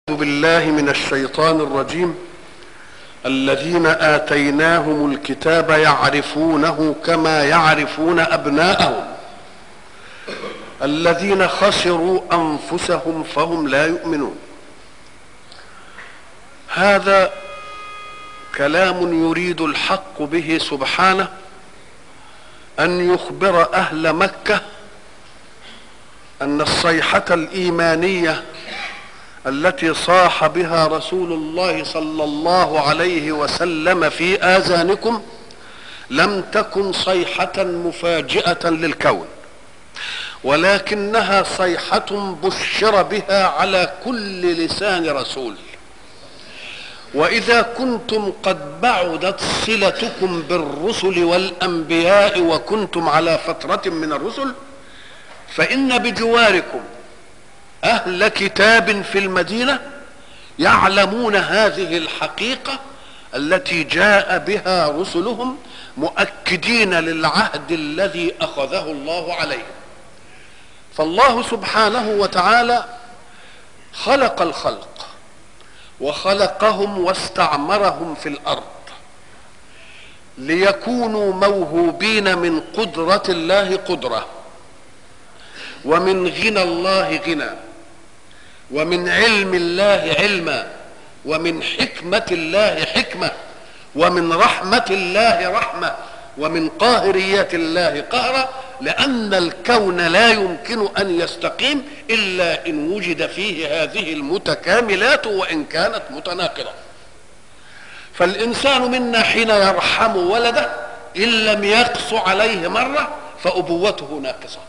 أعوذ بالله من الشيطان الرجيم. الذين آتيناهم الكتاب يعرفونه كما يعرفون أبناءهم الذين خسروا أنفسهم فهم لا يؤمنون. هذا كلام يريد الحق به سبحانه أن يخبر أهل مكة أن الصيحة الإيمانية التي صاح بها رسول الله صلى الله عليه وسلم في آذانكم لم تكن صيحة مفاجئة للكون، ولكنها صيحة بشر بها على كل لسان رسول. وإذا كنتم قد بعدت صلتكم بالرسل والأنبياء وكنتم على فترة من الرسل، فإن بجواركم أهل كتاب في المدينة يعلمون هذه الحقيقة التي جاء بها رسلهم مؤكدين للعهد الذي أخذه الله عليهم. فالله سبحانه وتعالى خلق الخلق وخلقهم واستعمرهم في الأرض ليكونوا موهوبين من قدرة الله قدرة، ومن غنى الله غنى، ومن علم الله علما، ومن حكمة الله حكمة، ومن رحمة الله رحمة، ومن قاهرية الله قهرا، لأن الكون لا يمكن أن يستقيم إلا إن وجد فيه هذه المتكاملات وإن كانت متناقضة. فالإنسان منا حين يرحم ولده إن لم يقص عليه مرة فأبوته ناقصة.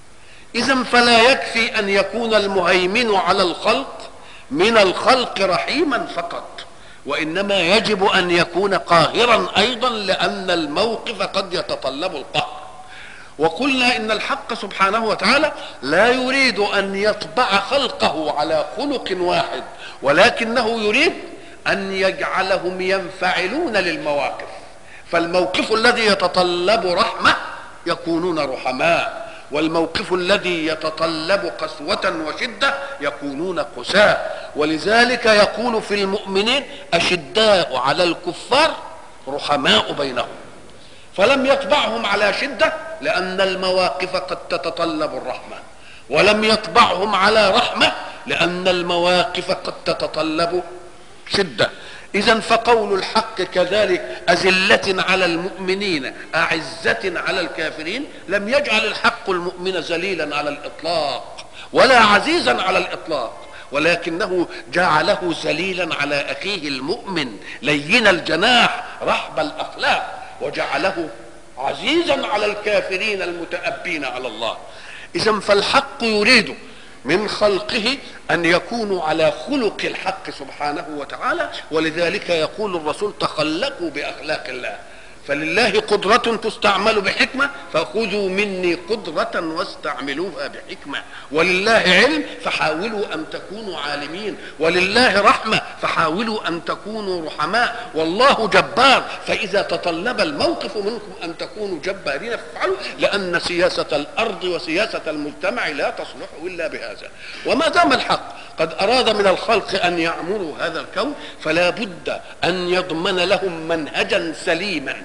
إذن فلا يكفي أن يكون المهيمن على الخلق من الخلق رحيما فقط، وإنما يجب أن يكون قاهرا أيضا، لأن الموقف قد يتطلب القهر. وقلنا إن الحق سبحانه وتعالى لا يريد أن يطبع خلقه على خلق واحد، ولكنه يريد أن يجعلهم ينفعلون للمواقف. فالموقف الذي يتطلب رحمة يكونون رحماء، والموقف الذي يتطلب قسوة وشدة يكونون قساء. ولذلك يقول في المؤمنين أشداء على الكفار رحماء بينهم، فلم يطبعهم على شدة لأن المواقف قد تتطلب الرحمة، ولم يطبعهم على رحمة لأن المواقف قد تتطلب شدة. إذن فقول الحق كذلك أذلة على المؤمنين أعزة على الكافرين لم يجعل الحق المؤمن ذليلا على الإطلاق ولا عزيزا على الإطلاق، ولكنه جعله ذليلا على أخيه المؤمن لين الجناح رحب الأخلاق، وجعله عزيزا على الكافرين المتأبين على الله. إذن فالحق يريد من خلقه أن يكونوا على خلق الحق سبحانه وتعالى، ولذلك يقول الرسول تخلقوا بأخلاق الله. فلله قدرة تستعمل بحكمة فخذوا مني قدرة واستعملوها بحكمة، ولله علم فحاولوا أن تكونوا عالمين، ولله رحمة فحاولوا أن تكونوا رحماء، والله جبار فإذا تطلب الموقف منكم أن تكونوا جبارين فافعلوا، لأن سياسة الأرض وسياسة المجتمع لا تصلح إلا بهذا. وما دام الحق قد أراد من الخلق أن يعمروا هذا الكون فلا بد أن يضمن لهم منهجا سليما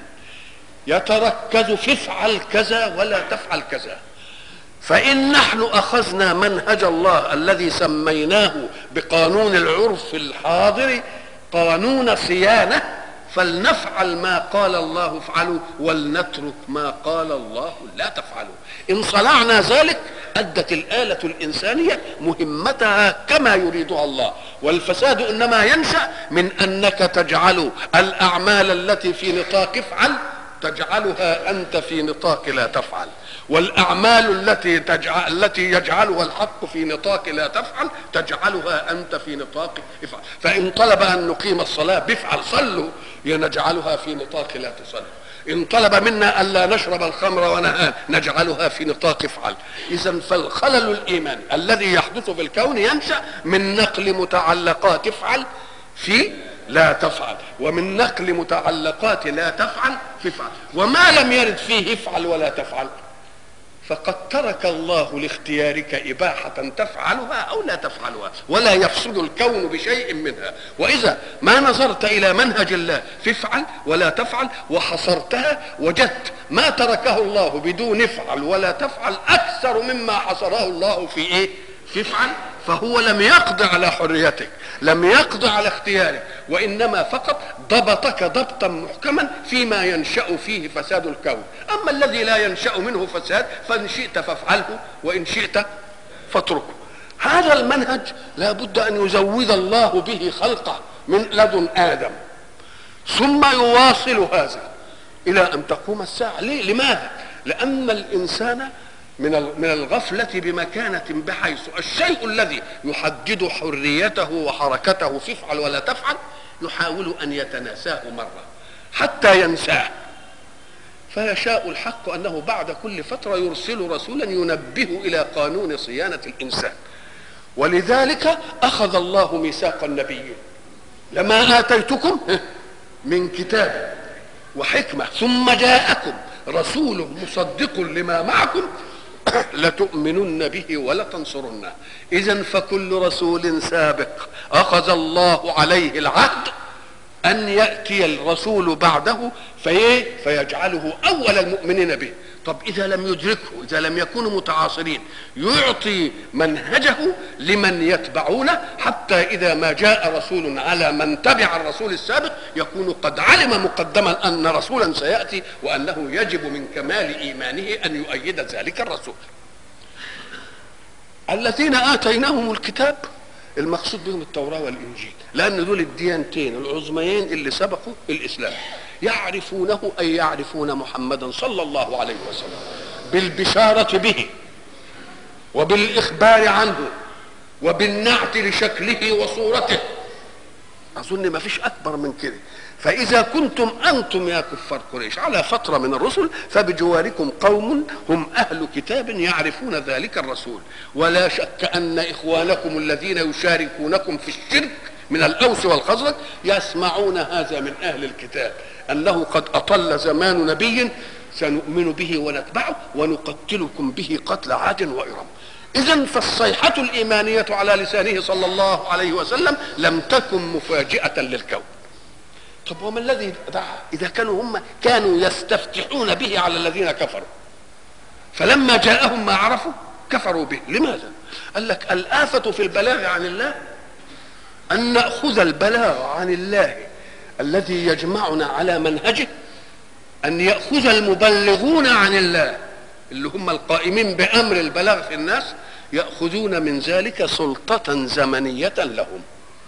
يتركز في افعل كذا ولا تفعل كذا. فإن نحن أخذنا منهج الله الذي سميناه بقانون العرف الحاضر قانون صيانة، فلنفعل ما قال الله افعلوا ولنترك ما قال الله لا تفعلوا. إن صنعنا ذلك أدت الآلة الإنسانية مهمتها كما يريدها الله. والفساد إنما ينشأ من أنك تجعل الأعمال التي في نطاق افعل تجعلها أنت في نطاق لا تفعل، والأعمال التي يجعلها الحق في نطاق لا تفعل تجعلها أنت في نطاق افعل. فإن طلب أن نقيم الصلاة بافعل صلوا نجعلها في نطاق لا تصلوا، إن طلب منا ألا نشرب الخمر ونهان نجعلها في نطاق افعل. إذن فالخلل الإيماني الذي يحدث في الكون ينشأ من نقل متعلقات افعل في لا تفعل، ومن نقل متعلقات لا تفعل في افعل. وما لم يرد فيه افعل ولا تفعل فقد ترك الله لاختيارك إباحة تفعلها أو لا تفعلها، ولا يفسد الكون بشيء منها. وإذا ما نظرت إلى منهج الله في افعل ولا تفعل وحصرتها، وجدت ما تركه الله بدون افعل ولا تفعل أكثر مما حصره الله في إيه؟ في افعل. فهو لم يقض على حريتك، لم يقض على اختيارك، وإنما فقط ضبطك ضبطا محكما فيما ينشأ فيه فساد الكون. أما الذي لا ينشأ منه فساد فإن شئت فافعله وإن شئت فاتركه. هذا المنهج لا بد أن يزود الله به خلقه من لدن آدم، ثم يواصل هذا إلى أن تقوم الساعة. ليه؟ لماذا؟ لأن الإنسان من الغفلة بمكانة، بحيث الشيء الذي يحدد حريته وحركته في افعل ولا تفعل يحاول أن يتناساه مرة حتى ينساه. فيشاء الحق أنه بعد كل فترة يرسل رسولا ينبه إلى قانون صيانة الإنسان. ولذلك أخذ الله ميثاق النبيين: لما آتيتكم من كتاب وحكمة ثم جاءكم رسول مصدق لما معكم لتؤمنن به ولتنصرنه. إذن فكل رسول سابق أخذ الله عليه العهد أن يأتي الرسول بعده فيجعله أول المؤمنين به. طب إذا لم يدركه، إذا لم يكونوا متعاصرين، يعطي منهجه لمن يتبعونه، حتى إذا ما جاء رسول على من تبع الرسول السابق يكون قد علم مقدما أن رسولا سيأتي، وأنه يجب من كمال إيمانه أن يؤيد ذلك الرسول. الذين آتيناهم الكتاب المقصود بهم التوراة والإنجيل، لأن دول الديانتين العظميين اللي سبقوا الإسلام. يعرفونه أي يعرفون محمدا صلى الله عليه وسلم بالبشارة به وبالإخبار عنه وبالنعت لشكله وصورته. أظن ما فيش أكبر من كده. فإذا كنتم أنتم يا كفار قريش على فترة من الرسل، فبجواركم قوم هم أهل كتاب يعرفون ذلك الرسول. ولا شك أن إخوانكم الذين يشاركونكم في الشرك من الأوس والخزرج يسمعون هذا من أهل الكتاب، أنه قد أطل زمان نبي سنؤمن به ونتبعه ونقتلكم به قتل عاد وإرم. إذن فالصيحة الإيمانية على لسانه صلى الله عليه وسلم لم تكن مفاجئة للكون. طب وما الذي دعا؟ إذا هم كانوا يستفتحون به على الذين كفروا، فلما جاءهم ما عرفوا كفروا به. لماذا؟ قال لك الآفة في البلاغ عن الله أن نأخذ البلاغ عن الله الذي يجمعنا على منهجه، أن يأخذ المبلغون عن الله اللي هم القائمين بأمر البلاغ في الناس يأخذون من ذلك سلطة زمنية لهم.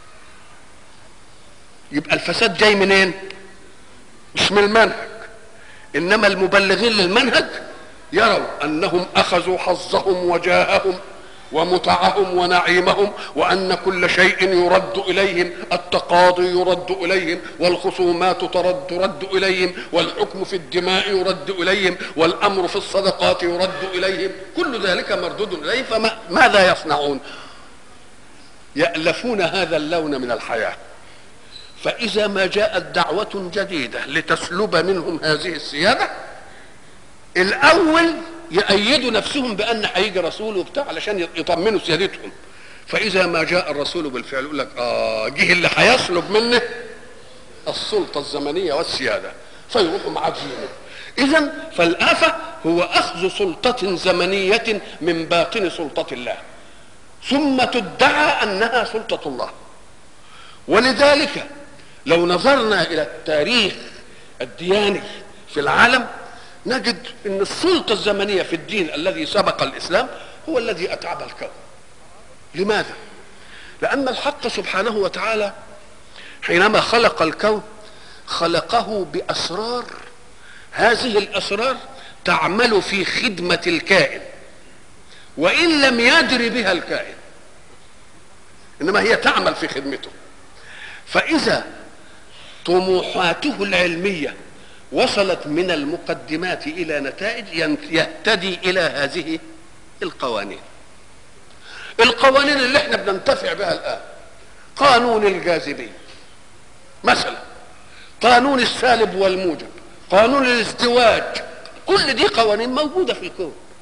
يبقى الفساد جاي منين؟ مش من المنهج، إنما المبلغين للمنهج يروا أنهم أخذوا حظهم وجاههم ومتعهم ونعيمهم، وأن كل شيء يرد إليهم، التقاضي يرد إليهم، والخصومات ترد إليهم، والحكم في الدماء يرد إليهم، والأمر في الصدقات يرد إليهم، كل ذلك مردود إليهم. فماذا يصنعون؟ يألفون هذا اللون من الحياة. فإذا ما جاءت دعوة جديدة لتسلب منهم هذه السيادة، الأول يأيدوا نفسهم بأن هيجي رسول وبتاع علشان يطمنوا سيادتهم. فإذا ما جاء الرسول بالفعل يقول لك جه اللي هيسلب منه السلطة الزمنية والسيادة، فيروحوا معادينه. إذن فالآفة هو أخذ سلطة زمنية من باطن سلطة الله ثم تدعى أنها سلطة الله. ولذلك لو نظرنا إلى التاريخ الدياني في العالم نجد أن السلطة الزمنية في الدين الذي سبق الإسلام هو الذي أتعب الكون. لماذا؟ لأن الحق سبحانه وتعالى حينما خلق الكون خلقه بأسرار، هذه الأسرار تعمل في خدمة الكائن وإن لم يدر بها الكائن، إنما هي تعمل في خدمته. فإذا طموحاته العلمية وصلت من المقدمات إلى نتائج يهتدي إلى هذه القوانين. القوانين اللي احنا بننتفع بها الآن، قانون الجاذبية مثلا، قانون السالب والموجب، قانون الازدواج، كل دي قوانين موجودة في الكون.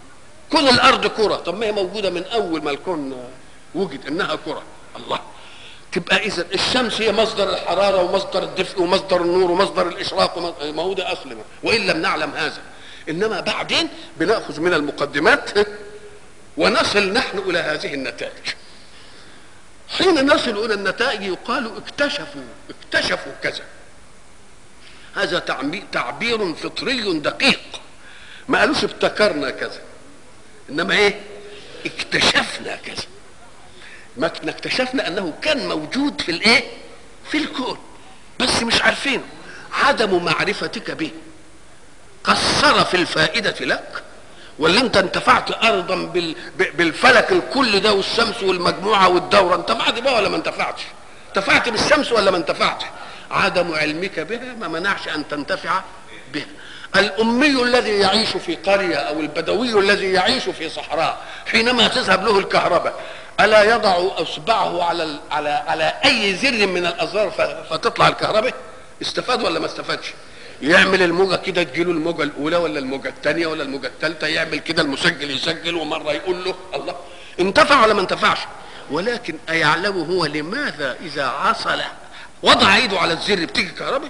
كون الارض كره، طب ما هي موجوده من اول ما الكون وجد انها كره. الله، تبقى اذا الشمس هي مصدر الحراره ومصدر الدفء ومصدر النور ومصدر الاشراق ما هو ده اصل، وان لم نعلم هذا. انما بعدين بناخذ من المقدمات ونصل نحن الى هذه النتائج. حين نصل الى النتائج يقال اكتشفوا كذا. هذا تعبير فطري دقيق، ما قالوش ابتكرنا كذا، انما ايه؟ اكتشفنا كذا. ما اكتشفنا انه كان موجود في الايه؟ في الكون، بس مش عارفينه. عدم معرفتك به قصر في الفائدة لك، ولا انت انتفعت ارضا بالفلك الكل ده والشمس والمجموعة والدورة؟ انتفعت بها ولا ما انتفعتش؟ انتفعت بالشمس ولا ما انتفعتش؟ عدم علمك بها ما منعش ان تنتفع بها. الأمي الذي يعيش في قرية أو البدوي الذي يعيش في صحراء حينما تذهب له الكهرباء ألا يضع أصبعه على أي زر من الأزرار فتطلع الكهرباء؟ استفاد ولا ما استفادش؟ يعمل الموجة كده تجيله الموجة الأولى ولا الموجة الثانية ولا الموجة الثالثة، يعمل كده المسجل يسجل، ومرة يقول له الله. انتفع ولا ما انتفعش؟ ولكن أيعلم هو لماذا إذا عصل وضع ايده على الزر بتيجي كهرباء؟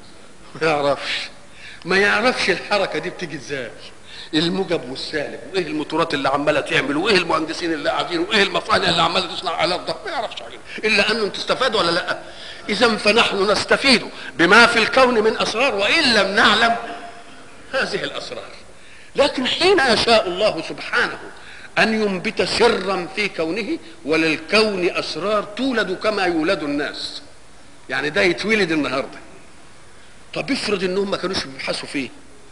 ما يعرفش الحركه دي بتيجي ازاي، الموجب والسالب، وايه الموتورات اللي عماله تعمل، وايه المهندسين اللي قاعدين، وايه المصانع اللي عماله تصنع على الضغط. ما يعرفش حاجه الا انه تستفاد ولا لا. اذا فنحن نستفيد بما في الكون من اسرار وان لم نعلم هذه الاسرار. لكن حين يشاء الله سبحانه ان ينبت سرا في كونه، وللكون اسرار تولد كما يولد الناس. يعني ده يتولد النهارده، طب افرض انهم ما كانوش بيبحثوا فيه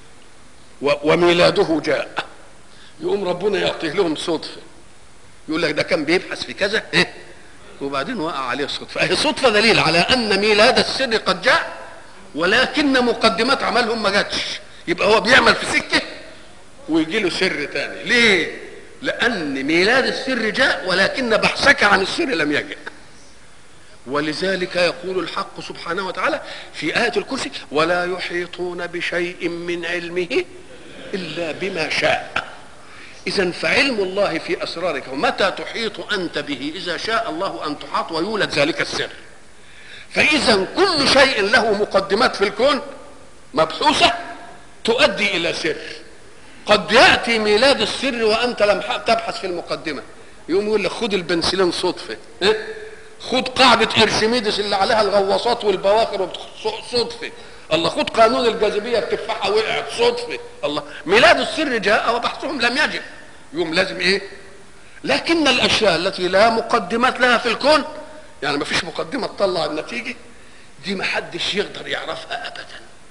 وميلاده جاء، يقوم ربنا يعطيه لهم صدفه، يقول لك ده كان بيبحث في كذا وبعدين وقع عليه صدفه. اهي صدفه دليل على ان ميلاد السر قد جاء، ولكن مقدمات عملهم ما جاتش. يبقى هو بيعمل في سكه ويجي له سر تاني. ليه؟ لان ميلاد السر جاء ولكن بحثك عن السر لم يجئ. ولذلك يقول الحق سبحانه وتعالى في آية الكرسي: ولا يحيطون بشيء من علمه إلا بما شاء. إذن فعلم الله في أسرارك، ومتى تحيط أنت به؟ إذا شاء الله أن تحاط ويولد ذلك السر. فإذا كل شيء له مقدمات في الكون مبحوثة تؤدي إلى سر. قد يأتي ميلاد السر وأنت لم تبحث في المقدمة، يقوم يقول لك خد البنسلين صدفة، خد قاعدة ارشميدس اللي عليها الغواصات والبواخر صدفة، الله. خد قانون الجاذبية التفاحة وقعت صدفة، الله. ميلاد السر جاء وبحثهم لم يجب، يوم لازم ايه؟ لكن الاشياء التي لا مقدمات لها في الكون، يعني ما فيش مقدمة تطلع النتيجة دي، ما حدش يقدر يعرفها ابدا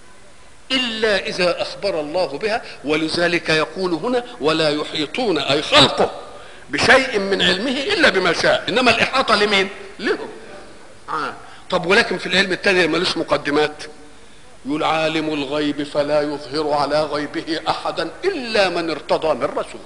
الا اذا اخبر الله بها. ولذلك يقول هنا: ولا يحيطون اي خلقه بشيء من علمه الا بما شاء. انما الاحاطه لمين؟ لهم. طب ولكن في العلم الثاني ملوش مقدمات، يقول: عالم الغيب فلا يظهر على غيبه احدا الا من ارتضى من رسول.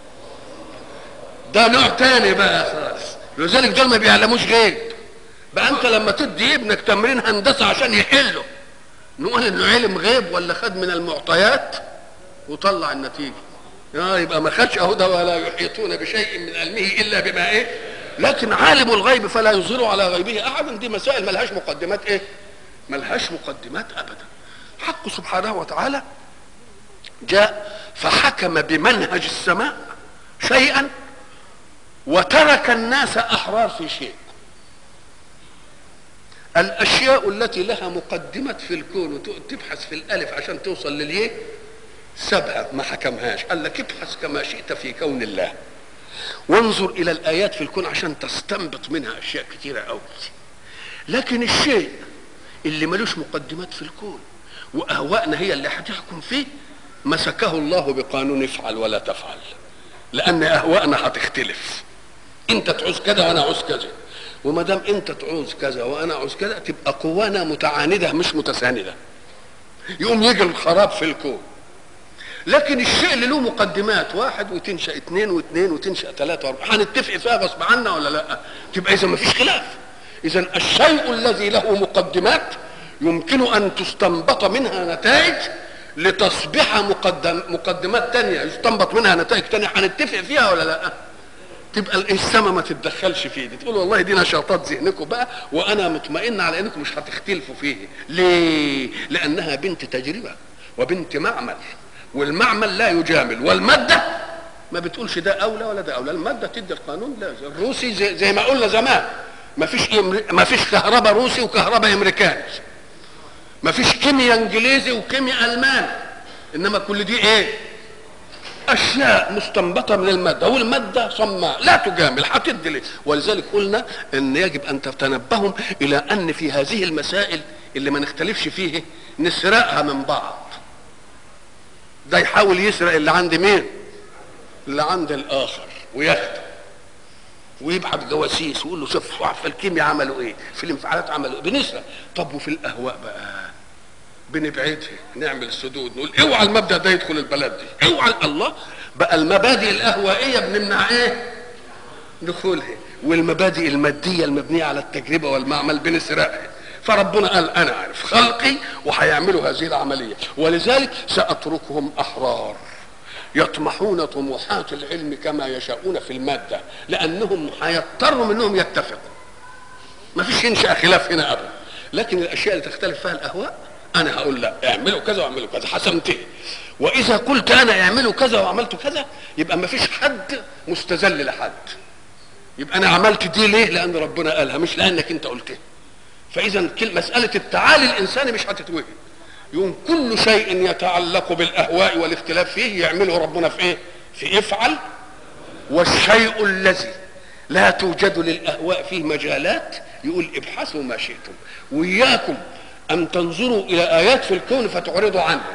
ده نوع تاني بقى خالص. لذلك دول ما بيعلموش غيب. بقى انت لما تدي ابنك تمرين هندسه عشان يحله، نقول انه علم غيب ولا خد من المعطيات وطلع النتيجه؟ يبقى ما خدش اهو ده. ولا يحيطون بشيء من علمه الا بما ايه. لكن عالم الغيب فلا يظهر على غيبه احدا، دي مسائل ملهاش مقدمات ايه؟ ملهاش مقدمات ابدا. حق سبحانه وتعالى جاء فحكم بمنهج السماء شيئا وترك الناس احرار في شيء. الاشياء التي لها مقدمات في الكون وتبحث في الالف عشان توصل لليه، سابها ما حكمهاش، قال لك ابحث كما شئت في كون الله، وانظر الى الايات في الكون عشان تستنبط منها اشياء كتيره قوي. لكن الشيء اللي ملوش مقدمات في الكون واهواءنا هي اللي هتحكم فيه، مسكه الله بقانون افعل ولا تفعل، لان اهواءنا هتختلف. انت تعوز كذا وانا عاوز كذا، وما دام انت تعوز كذا وانا عاوز كذا تبقى قوانا متعانده مش متسانده، يقوم يجي الخراب في الكون. لكن الشيء اللي له مقدمات، واحد وتنشأ اثنين واثنين وتنشأ ثلاثة واربعة، هنتفق فيها غصب عنا ولا لا؟ تبقى اذا ما فيش خلاف. اذا الشيء الذي له مقدمات يمكن ان تستنبط منها نتائج لتصبح مقدمات تانية يستنبط منها نتائج تانية هنتفق فيها ولا لا؟ تبقى السما ما تتدخلش فيه دي، تقول والله دي نشاطات ذهنكم بقى وانا مطمئن على انكم مش هتختلفوا فيه. ليه؟ لانها بنت تجربه وبنت معمل، والمعمل لا يجامل، والماده ما بتقولش ده اولى ولا ده اولى، الماده تدي القانون. لا الروسي زي ما قلنا زمان، ما فيش كهرباء روسي وكهرباء امريكاني، ما فيش كيمياء انجليزي وكيمياء الماني، انما كل دي ايه؟ اشياء مستنبطه من الماده، والماده صماء لا تجامل هتدي ليه. ولذلك قلنا ان يجب ان تتنبهوا الى ان في هذه المسائل اللي ما نختلفش فيه نسرقها من بعض. ده يحاول يسرق اللي عند مين؟ اللي عند الاخر وياخده ويبعت جواسيس ويقول له شوف في الكيمياء عملوا ايه، في الانفعالات عملوا ايه، بنسرق. طب وفي الاهواء بقى بنبعدها، نعمل سدود، نقول اوعى المبدا ده يدخل البلد دي، اوعى. الله بقى المبادئ الاهوائيه بنمنع ايه؟ دخولها، والمبادئ الماديه المبنيه على التجربه والمعمل بنسرقها. فربنا قال انا عارف خلقي وهيعملوا هذه العمليه، ولذلك ساتركهم احرار يطمحون طموحات العلم كما يشاءون في الماده، لانهم هيضطروا منهم يتفقوا، ما فيش ينشا خلاف هنا ابدا. لكن الاشياء اللي تختلف فيها الاهواء انا هقول لا اعملوا كذا واعملوا كذا، حسمته. واذا قلت انا اعملوا كذا وعملت كذا يبقى ما فيش حد مستذل لحد، يبقى انا عملت دي ليه؟ لان ربنا قالها مش لانك انت قلتها. فاذا مساله التعالي الانساني مش هتتوهم، يوم كل شيء يتعلق بالاهواء والاختلاف فيه يعمله ربنا في ايه؟ في افعل. والشيء الذي لا توجد للاهواء فيه مجالات يقول ابحثوا ما شئتم، وإياكم أن تنظروا إلى آيات في الكون فتعرضوا عنها.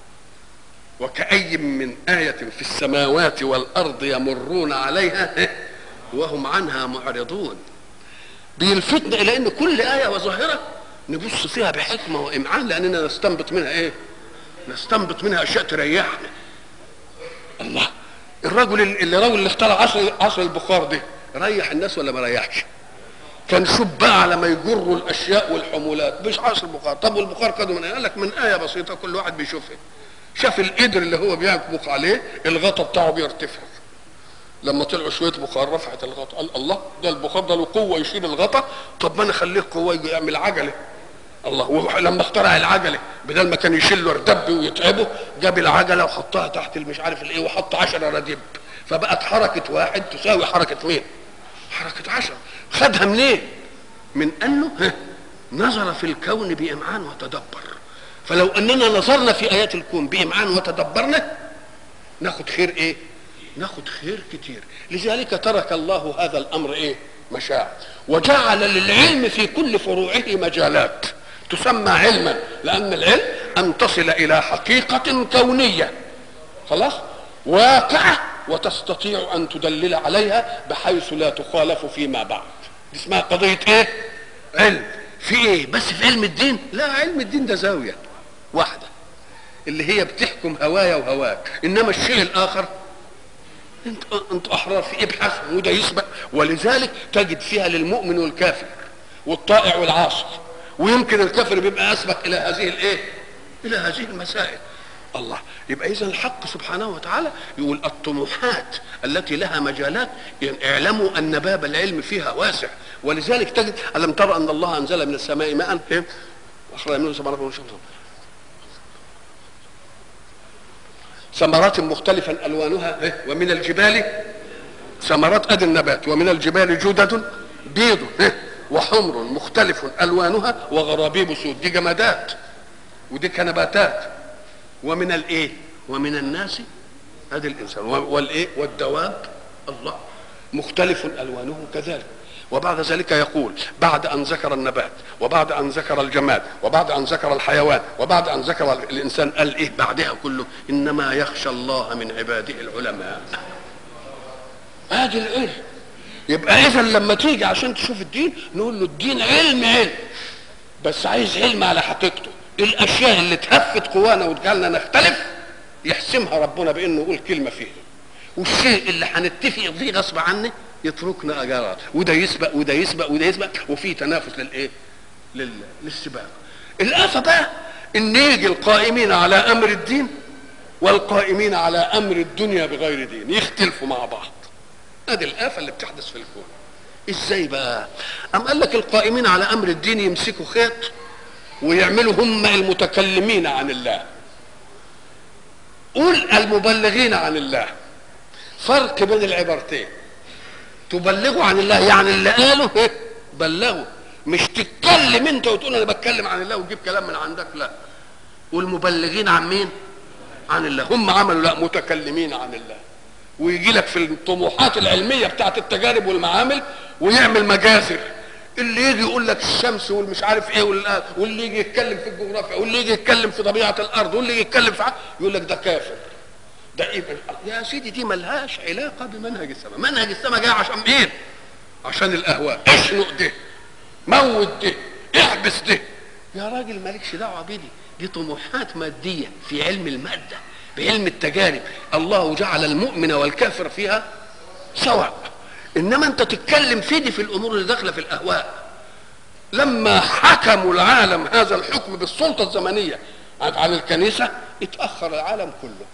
وكأي من آية في السماوات والأرض يمرون عليها وهم عنها معرضون. بيلفتنا إلى أن كل آية وظاهرة نبص فيها بحكمة وإمعان، لأننا نستنبط منها إيه؟ نستنبط منها أشياء تريحنا. الله، الرجل اللي اخترع عصر البخار ده ريح الناس ولا ما ريحش؟ كان شوف بقى على ما يجروا الاشياء والحمولات، مش عصر البخار. طب والبخار خدوا من ايه؟ قال لك من ايه بسيطه كل واحد بيشوفها. شاف القدر اللي هو بيطبخ عليه الغطا بتاعه بيرتفع، لما طلعوا شويه بخار رفعت الغطا، قال الله ده البخار ده له قوه يشيل الغطا، طب ما انا اخليه قوه يعمل عجله. الله، ولما اخترع العجله بدل ما كان يشيل له ردب ويتعبه جاب العجله وحطها تحت المش عارف الايه وحط 10 ردب، فبقت حركه واحد تساوي حركه مين؟ حركه 10. خدها منين؟ من انه نظر في الكون بامعان وتدبر. فلو اننا نظرنا في ايات الكون بامعان وتدبرنا ناخد خير ايه؟ ناخد خير كتير. لذلك ترك الله هذا الامر ايه؟ مشاع، وجعل للعلم في كل فروعه مجالات تسمى علما، لان العلم ان تصل الى حقيقه كونيه خلاص واقعه وتستطيع ان تدلل عليها بحيث لا تخالف فيما بعد. دي اسمها قضيه ايه؟ علم. في ايه؟ بس في علم الدين لا، علم الدين ده زاويه واحده اللي هي بتحكم هوايا وهواك، انما الشيء الاخر انت احرار في ابحث وده يسبق. ولذلك تجد فيها للمؤمن والكافر والطائع والعاصي، ويمكن الكافر بيبقى اسبق الى هذه الايه؟ الى هذه المسائل. الله، يبقى اذا الحق سبحانه وتعالى يقول الطموحات التي لها مجالات اعلموا ان باب العلم فيها واسع. ولذلك تجد الم ترى ان الله انزل من السماء ماء اخرج منه ثمرات مختلفا الوانها ومن الجبال ثمرات ادي النبات، ومن الجبال جدد بيض وحمر مختلف الوانها وغرابيب سود. دي جمادات ودي كنباتات. ومن الايه؟ ومن الناس ادي الانسان والايه؟ والدواب الله مختلف الوانه كذلك. وبعد ذلك يقول بعد ان ذكر النبات وبعد ان ذكر الجماد وبعد ان ذكر الحيوان وبعد ان ذكر الانسان قال ايه بعدها كله؟ انما يخشى الله من عباده العلماء. ادي العلم. يبقى اذا لما تيجي عشان تشوف الدين نقول له الدين علم بس عايز علم على حقيقته. الاشياء اللي تهفت قوانا وتجعلنا نختلف يحسمها ربنا بانه يقول كلمه فيها، والشيء اللي هنتفق فيه غصب عني يتركنا اجارات، وده يسبق وده يسبق وده يسبق، وفي تنافس للايه؟ للسباق. الآفة بقى ان يجي القائمين على امر الدين والقائمين على امر الدنيا بغير دين يختلفوا مع بعض. ادي الآفة اللي بتحدث في الكون. ازاي بقى؟ قال لك القائمين على امر الدين يمسكوا خيط ويعملوا هم المتكلمين عن الله، قول المبلغين عن الله. فرق بين العبارتين. تبلغوا عن الله يعني اللي قالوا بلغوا، مش تتكلم انت وتقول انا بتكلم عن الله وتجيب كلام من عندك، لا. والمبلغين عن مين؟ عن الله. هم عملوا لا متكلمين عن الله. ويجي لك في الطموحات العلميه بتاعت التجارب والمعامل ويعمل مجازر، اللي يجي يقول لك الشمس والمش عارف ايه واللي يجي يتكلم في الجغرافيا واللي يجي يتكلم في طبيعه الارض واللي يجي يتكلم في يقول لك ده كافر. ده ايه يا سيدي؟ دي ملهاش علاقه بمنهج السماء. منهج السماء جاي عشان مين؟ عشان الاهواء. اشنق ده، موت ده، احبس ده. يا راجل مالكش دعوه بدي، دي طموحات ماديه في علم الماده، بعلم التجارب. الله جعل المؤمن والكافر فيها سواء. انما انت تتكلم في دي في الامور اللي داخله في الاهواء. لما حكموا العالم هذا الحكم بالسلطه الزمنيه عن الكنيسه اتاخر العالم كله،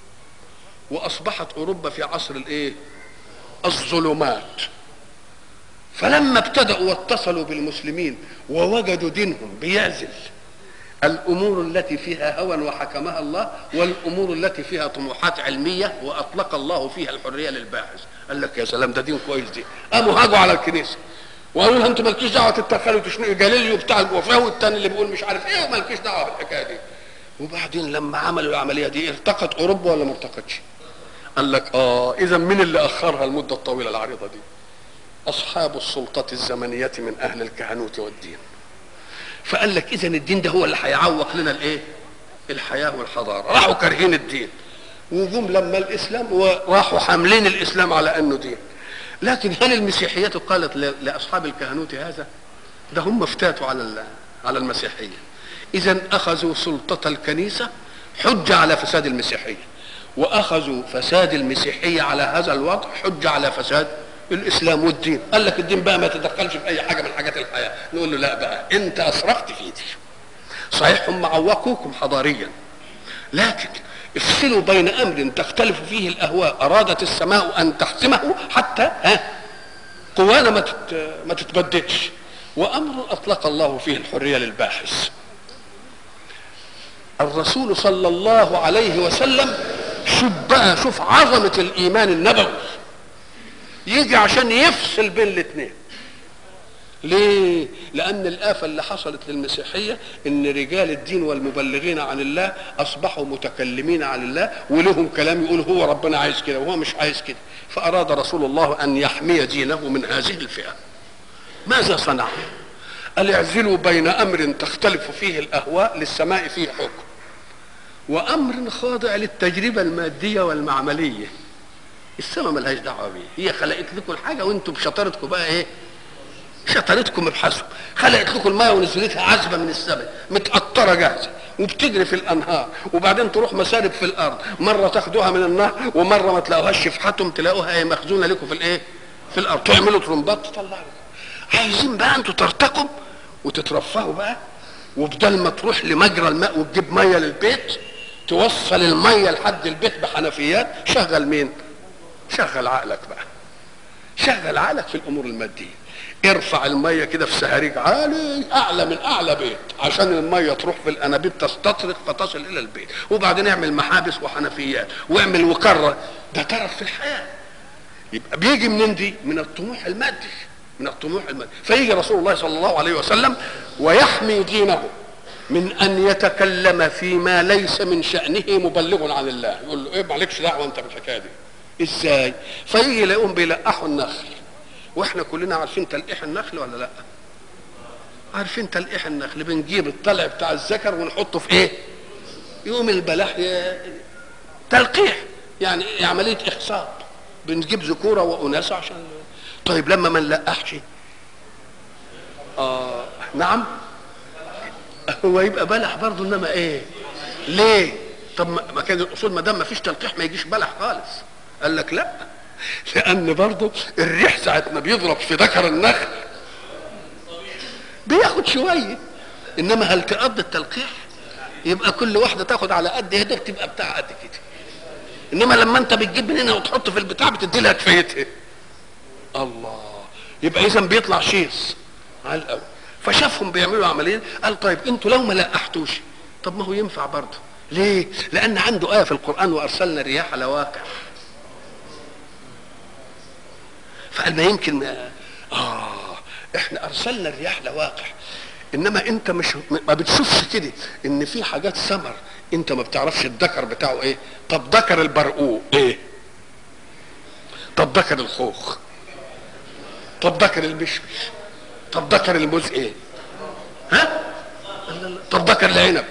واصبحت اوروبا في عصر الايه؟ الظلمات. فلما ابتدأوا واتصلوا بالمسلمين ووجدوا دينهم بيعزل الامور التي فيها هوى وحكمها الله والامور التي فيها طموحات علميه واطلق الله فيها الحريه للباحث، قال لك يا سلام ده دين كويس. دي قاموا هاجوا على الكنيسه وقالوا لها انتوا مالكيش دعوه تتدخلوا وتشنقوا جاليليو بتاع الوفاه والتاني اللي بيقول مش عارف ايه ومالكيش دعوه بالحكايه دي. وبعدين لما عملوا العمليه دي ارتقت اوروبا ولا ما ارتقتش؟ قال لك اذا مين اللي اخرها المده الطويله العريضه دي؟ اصحاب السلطه الزمنيه من اهل الكهنوت والدين. فقال لك اذا الدين ده هو اللي هيعوق لنا الايه؟ الحياه والحضاره. راحوا كارهين الدين وجم لما الاسلام وراحوا حاملين الاسلام على انه دين. لكن هل المسيحيه قالت لاصحاب الكهنوت هذا؟ ده هم افتاتوا على المسيحيه. اذا اخذوا سلطه الكنيسه حجه على فساد المسيحيه، واخذوا فساد المسيحيه على هذا الوضع حجه على فساد الاسلام والدين. قال لك الدين بقى ما تدخلش في اي حاجه من حاجات الحياه. نقول له لا بقى انت اسرفت في دي. صحيح هم عوقوكم حضاريا، لكن افصلوا بين امر تختلف فيه الاهواء ارادت السماء ان تحسمه حتى قوانا ما تتبددش، وامر اطلق الله فيه الحريه للباحث. الرسول صلى الله عليه وسلم شوف عظمه الايمان النبوي، يجي عشان يفصل بين الاثنين. ليه؟ لان الآفة اللي حصلت للمسيحية ان رجال الدين والمبلغين عن الله اصبحوا متكلمين عن الله ولهم كلام يقول هو ربنا عايز كده وهو مش عايز كده. فاراد رسول الله ان يحمي دينه من هذه الفئة. ماذا صنع؟ قال اعزلوا بين امر تختلف فيه الاهواء للسماء فيه حكم، وامر خاضع للتجربة المادية والمعملية. السماء ملهاش دعوة بيه، هي خلقت لكم الحاجة وانتم بشطارتكم بقى ايه؟ شطارتكم ابحثوا. خلقت لكم الماء ونزلتها عذبه من السماء متقطره جاهزه وبتجري في الانهار، وبعدين تروح مسارب في الارض، مره تاخدوها من النهر ومره ما تلاقوهاش شفحتهم تلاقوها مخزونه لكم في الايه؟ في الارض. تعملوا ترمبات تطلعوا. عايزين بقى انتوا ترتقوا وتترفهوا بقى، وبدل ما تروح لمجرى الماء وتجيب ميه للبيت توصل الميه لحد البيت بحنفيات. شغل مين؟ شغل عقلك بقى، شغل عقلك في الامور الماديه. ارفع الميه كده في سهريج عالي اعلى من اعلى بيت عشان الميه تروح في الانابيب تستطرق فتصل الى البيت، وبعدين اعمل محابس وحنفيات واعمل وكرر. ده ترف في الحياه. يبقى بيجي منين دي؟ من الطموح المادي، من الطموح المادي. فيجي رسول الله صلى الله عليه وسلم ويحمي دينه من ان يتكلم فيما ليس من شأنه مبلغ عن الله. يقول له ايه مالكش دعوه انت بالحكايه دي. ازاي؟ فيجي يلاقيهم بيلقحوا النخل، واحنا كلنا عارفين تلقيح النخل ولا لا؟ عارفين تلقيح النخل. بنجيب الطلع بتاع الذكر ونحطه في ايه؟ يقوم البلح تلقيح، يعني عمليه اخصاب. بنجيب ذكوره واناثه عشان. طيب لما ما نلقحش نعم هو يبقى بلح برضه، انما ايه؟ ليه؟ طب ما كان الاصول ما دام ما فيش تلقيح ما يجيش بلح خالص. قال لك لا، لان برضه الريح ساعه ما بيضرب في ذكر النخل بياخد شويه، انما هل تقضي التلقيح؟ يبقى كل واحده تاخد على قد يدك تبقى بتاع قد كده. انما لما انت بتجيب من هنا وتحط في البتاع بتدي لها كفايتها. الله، يبقى اذا بيطلع شيص على الاول. فشافهم بيعملوا عمليه، قال طيب انتوا لو ما لقحتوش، طب ما هو ينفع برضه. ليه؟ لان عنده ايه في القران وارسلنا الرياح لواقع. فقال ما يمكن احنا ارسلنا الرياح لواقع، انما انت مش ما بتشوفش كده ان في حاجات ثمر انت ما بتعرفش الذكر بتاعه ايه. طب ذكر البرقوق ايه؟ طب ذكر الخوخ؟ طب ذكر المشمش؟ طب ذكر الموز ايه؟ ها؟ طب ذكر العنب؟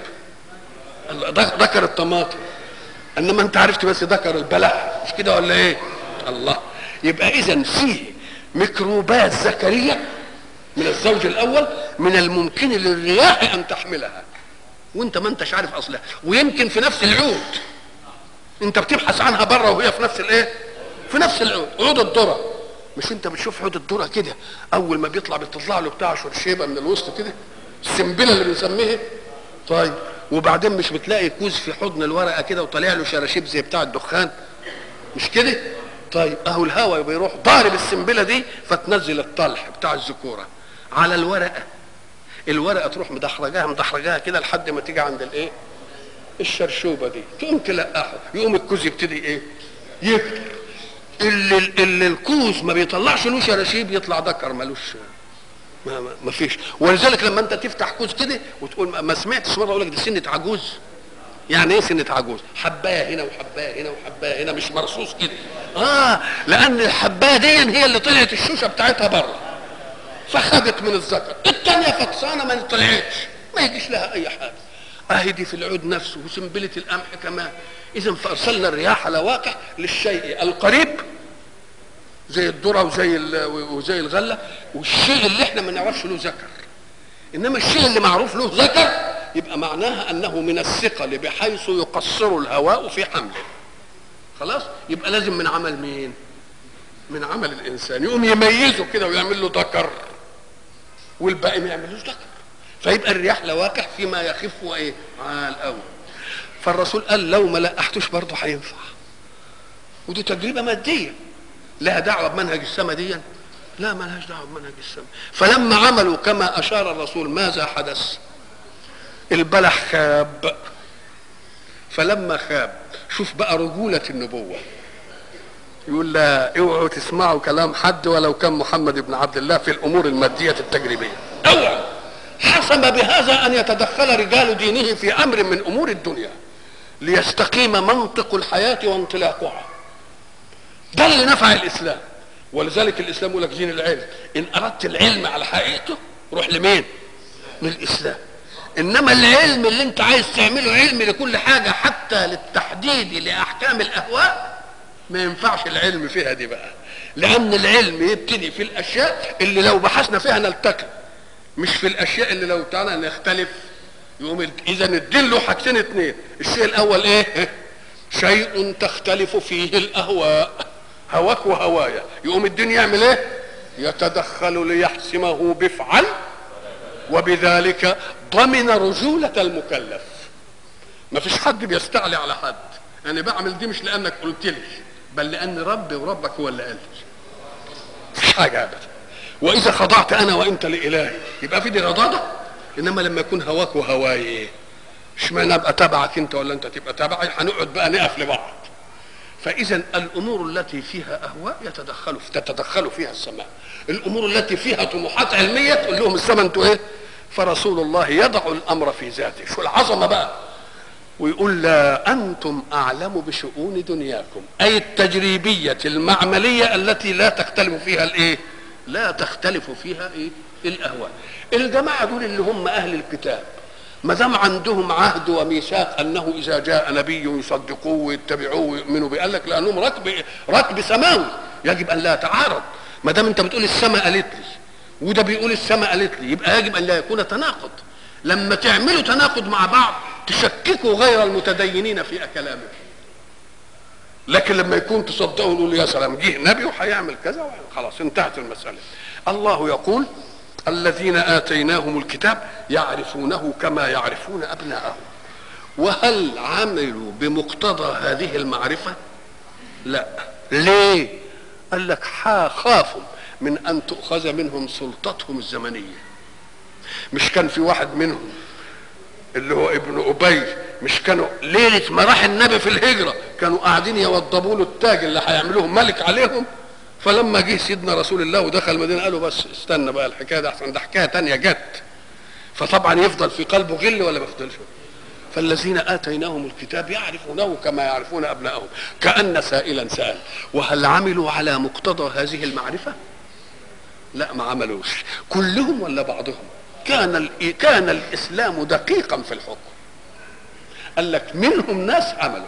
ذكر الطماطم؟ انما انت عرفت بس ذكر البلح، مش كده ولا ايه؟ الله، يبقى اذا فيه ميكروبات ذكريه من الزوج الاول من الممكن للرياح ان تحملها وانت ما انتش عارف اصلها، ويمكن في نفس العود انت بتبحث عنها بره وهي في نفس الايه؟ في نفس العود. عود الذره، مش انت بتشوف عود الذره كده اول ما بيطلع له بتاع شرشيبه من الوسط كده، السنبله اللي بنسميها. طيب وبعدين مش بتلاقي كوز في حضن الورقه كده وطالع له شراشيب زي بتاع الدخان، مش كده؟ طيب اهو الهواء بيروح ضارب السنبله دي فتنزل الطلح بتاع الذكوره على الورقه. الورقه تروح مدحرجاها كده لحد ما تيجي عند الايه؟ الشرشوبه دي، تقوم تلقحه، يقوم الكوز يبتدي ايه؟ يكتر. اللي الكوز ما بيطلعش له شراشيب يطلع ذكر ملوش ما فيش. ولذلك لما انت تفتح كوز كده وتقول ما سمعتش مره اقول لك دي سنه عجوز. يعني ايه سنه عجوز؟ حبايه هنا وحبايه هنا وحبايه هنا، مش مرصوص كده. لان الحبايه دي هي اللي طلعت الشوشه بتاعتها بره فخدت من الذكر، الثانيه فطسانه ما طلعتش، ما يجيش لها اي حاجه. اهي دي في العود نفسه وسنبله القمح كمان. اذا فارسلنا الرياح لواقع للشيء القريب زي الذره وزي الغله، والشيء اللي احنا ما نعرفش له ذكر. انما الشيء اللي معروف له ذكر يبقى معناها انه من الثقل بحيث يقصر الهواء في حمله. خلاص، يبقى لازم من عمل مين؟ من عمل الانسان، يقوم يميزه كده ويعمل له ذكر والباقي ما يعملوش ذكر. فيبقى الرياح لواقع فيما يخف وايه؟ على الاول. فالرسول قال لو ما لقحتوش برضه هينفع. ودي تجربه ماديه لها دعوه بمنهج السماء دي؟ لا، ما لهاش دعوه بمنهج السماء. فلما عملوا كما اشار الرسول ماذا حدث؟ البلح خاب. فلما خاب شوف بقى رجوله النبوه، يقول لا اوعوا تسمعوا كلام حد ولو كان محمد بن عبد الله في الامور الماديه التجريبيه. اوعوا. حسم بهذا ان يتدخل رجال دينه في امر من امور الدنيا ليستقيم منطق الحياه وانطلاقها. ده اللي نفع الاسلام. ولذلك الاسلام يقول لك دين العلم، ان اردت العلم على حقيقته روح لمين؟ للاسلام. انما العلم اللي انت عايز تعمله علم لكل حاجه حتى للتحديد لاحكام الاهواء ما ينفعش العلم فيها دي بقى. لان العلم يبتدي في الاشياء اللي لو بحثنا فيها نلتقي، مش في الاشياء اللي لو تعالى نختلف يقوم. اذا الدين له حاجتين اتنين، الشيء الاول ايه؟ شيء تختلف فيه الاهواء، هواك وهوايا، يقوم الدين يعمل ايه؟ يتدخل ليحسمه بفعل، وبذلك ضمن رجولة المكلف. ما فيش حد بيستعلي على حد، انا بعمل دي مش لانك قلت لي، بل لان ربي وربك هو اللي قال لي. مفيش حاجه ابدا. واذا خضعت انا وانت لالهي يبقى في دي رضاضه. انما لما يكون هواك وهواي ايه؟ اشمعنى ابقى تبعك انت ولا انت تبقى تبعي؟ هنقعد بقى نقف لبعض. فاذا الامور التي فيها اهواء تتدخل فيها السماء. الامور التي فيها طموحات علميه تقول لهم السماء انتوا ايه؟ فرسول الله يضع الامر في ذاته. شو العظمه بقى؟ ويقول لا انتم اعلم بشؤون دنياكم، اي التجريبيه المعمليه التي لا تختلف فيها الايه؟ لا تختلف فيها ايه؟ الاهواء. الجماعه دول اللي هم اهل الكتاب ما دام عندهم عهد وميثاق انه اذا جاء نبي يصدقوه ويتبعوه ويؤمنوا به، قال لك لانهم ركب سماوي يجب ان لا يتعارض. ما دام انت بتقول السماء قالت لي وده بيقول السماء قالت لي، يبقى يجب ان لا يكون تناقض. لما تعملوا تناقض مع بعض تشككوا غير المتدينين في كلامه. لكن لما يكون تصدقوا نقول يا سلام جه نبي وهيعمل كذا خلاص انتهت المساله. الله يقول الذين آتيناهم الكتاب يعرفونه كما يعرفون أبناءهم. وهل عملوا بمقتضى هذه المعرفة؟ لا. ليه؟ قال لك خافوا من ان تؤخذ منهم سلطتهم الزمنية. مش كان في واحد منهم اللي هو ابن ابي، مش كانوا ليله ما راح النبي في الهجره كانوا قاعدين يوضبوا له التاج اللي هيعملوه ملك عليهم؟ فلما جه سيدنا رسول الله ودخل المدينه قالوا بس استنى بقى الحكايه ده احسن، ده حكايه ثانيه جت. فطبعا يفضل في قلبه غل ولا ما يفضلش؟ فالذين اتيناهم الكتاب يعرفونه كما يعرفون ابنائهم. كأن سائلا سأل وهل عملوا على مقتضى هذه المعرفه؟ لا، ما عملوش. كلهم ولا بعضهم؟ كان الاسلام دقيقا في الحكم. قال لك منهم ناس عملوا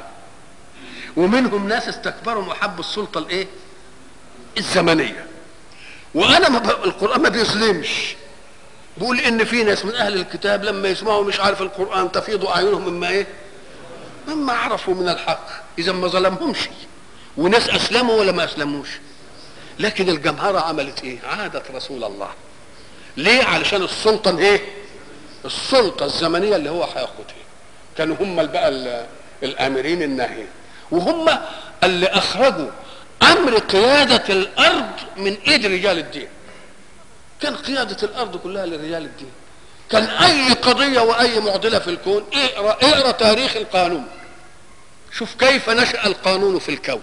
ومنهم ناس استكبروا وحبوا السلطه الايه؟ الزمنيه. وانا القران ما بيظلمش، بيقول ان في ناس من اهل الكتاب لما يسمعوا مش عارف القران تفيض اعينهم مما ايه؟ مما عرفوا من الحق. اذا ما ظلمهمش، وناس اسلموا ولا ما اسلموش. لكن الجمهره عملت ايه؟ عادت رسول الله. ليه؟ علشان السلطه ايه؟ السلطه الزمنيه اللي هو هياخدها. كانوا هم بقى الامرين الناهين، وهم اللي اخرجوا امر قياده الارض من ايد رجال الدين. كان قياده الارض كلها لرجال الدين. كان اي قضيه واي معضله في الكون اقرا تاريخ القانون، شوف كيف نشا القانون في الكون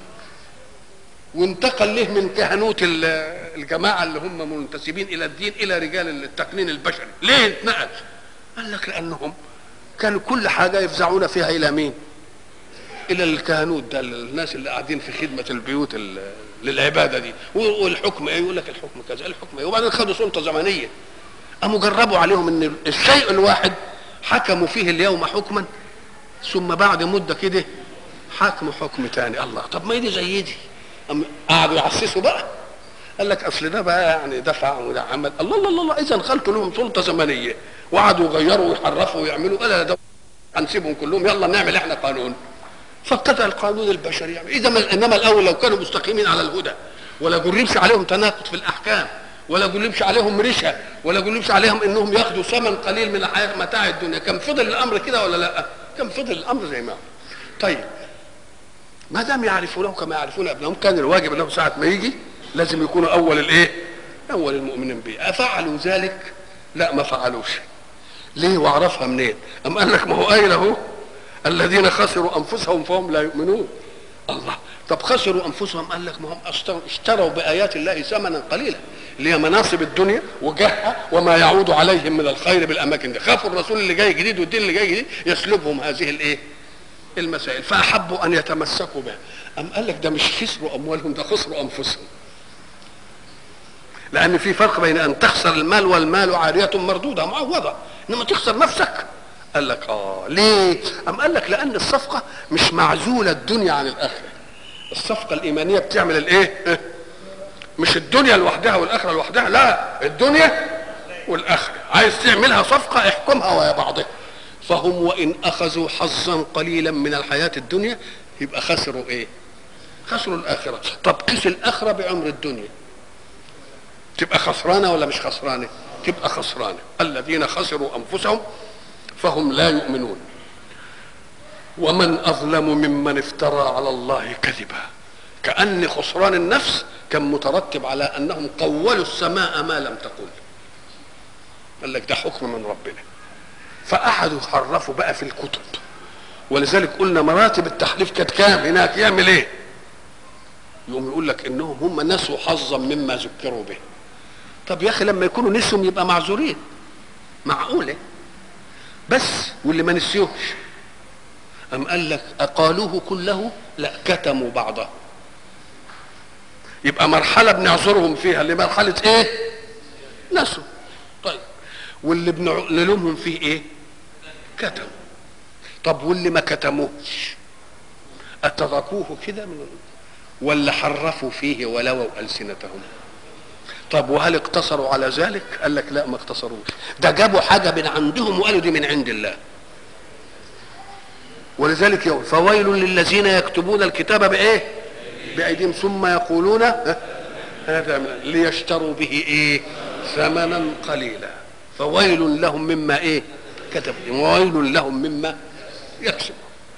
وانتقل له من كهنوت الجماعه اللي هم منتسبين الى الدين الى رجال التقنين البشري. ليه اتنقل؟ قال لك لانهم كانوا كل حاجه يفزعون فيها الى مين؟ الى الكهنوت ده، الناس اللي قاعدين في خدمه البيوت للعباده دي. والحكم ايه؟ يقول لك الحكم كذا، الحكم ايه؟ وبعدين خدوا سلطه زمنيه. قاموا جربوا عليهم ان الشيء الواحد حكموا فيه اليوم حكما، ثم بعد مده كده حكموا حكم تاني. الله، طب ما دي زي دي. قعدوا يعسسوا بقى. قال لك اصل ده بقى يعني دفع وده عمل. الله الله الله، اذا خلقوا لهم سلطه زمنيه وقعدوا يغيروا ويحرفوا ويعملوا. لا ده هنسيبهم كلهم، يلا نعمل احنا قانون. فابتدأ القانون البشري يعني. اذا انما الاول لو كانوا مستقيمين على الهدى ولا جربش عليهم تناقض في الاحكام ولا جربش عليهم رشا ولا جربش عليهم انهم ياخذوا ثمن قليل من متاع الدنيا، كان فضل الامر كده ولا لا؟ كان فضل الامر زي ما هو. طيب ما دام يعرفونه كما يعرفون ابنهم، كان الواجب لهم ساعه ما يجي لازم يكونوا اول الايه؟ اول المؤمنين به. افعلوا ذلك؟ لا، ما فعلوش. ليه؟ واعرفها منين؟ ام قال لك ما هو قايل اهو الذين خسروا انفسهم فهم لا يؤمنون. الله، طب خسروا انفسهم، قال لك ما هم اشتروا بايات الله ثمنا قليلا اللي هي مناصب الدنيا وجهها وما يعود عليهم من الخير بالاماكن دي. خافوا الرسول اللي جاي جديد والدين اللي جاي جديد يسلبهم هذه الايه؟ المسائل، فاحبوا ان يتمسكوا بها. ام قال لك ده مش خسروا اموالهم، ده خسروا انفسهم. لان في فرق بين ان تخسر المال والمال عاريه مردوده معوضه، انما تخسر نفسك. قال لك ليه؟ ام قال لك لان الصفقه مش معزوله الدنيا عن الاخره. الصفقه الايمانيه بتعمل الايه؟ مش الدنيا لوحدها والاخره لوحدها، لا، الدنيا والاخره. عايز تعملها صفقه احكمها ويا بعضها. فهم وان اخذوا حظا قليلا من الحياه الدنيا يبقى خسروا ايه؟ خسروا الاخره. طب قيس الاخره بعمر الدنيا، تبقى خسرانه ولا مش خسرانه؟ تبقى خسرانه. الذين خسروا انفسهم فهم لا يؤمنون. ومن اظلم ممن افترى على الله كذبا. كأن خسران النفس كان مترتب على انهم قولوا السماء ما لم تقل. قال لك ده حكم من ربنا. فقعدوا يحرفوا بقى في الكتب. ولذلك قلنا مراتب التحريف كانت كام هناك؟ يعمل ايه؟ يقوم يقول لك انهم هم نسوا حظا مما ذكروا به. طب يا اخي لما يكونوا نسوا يبقى معذورين، معقوله؟ بس واللي ما نسيوش أم قال لك أقالوه كله؟ لا، كتموا بعضه. يبقى مرحلة بنعذرهم فيها اللي مرحلة ايه؟ نسوا. طيب واللي بنلومهم فيه ايه؟ كتموا. طب واللي ما كتموش أتركوه كده ولا حرفوا فيه ولووا ألسنتهم؟ طب وهل اقتصروا على ذلك؟ قال لك لا، ما اقتصروش. ده جابوا حاجة من عندهم وقالوا دي من عند الله. ولذلك يقول فويل للذين يكتبون الكتاب بايه؟ بايديهم ثم يقولون هذا ليشتروا به ايه؟ ثمنا قليلا. فويل لهم مما ايه؟ كتبوا، وويل لهم مما يكذب.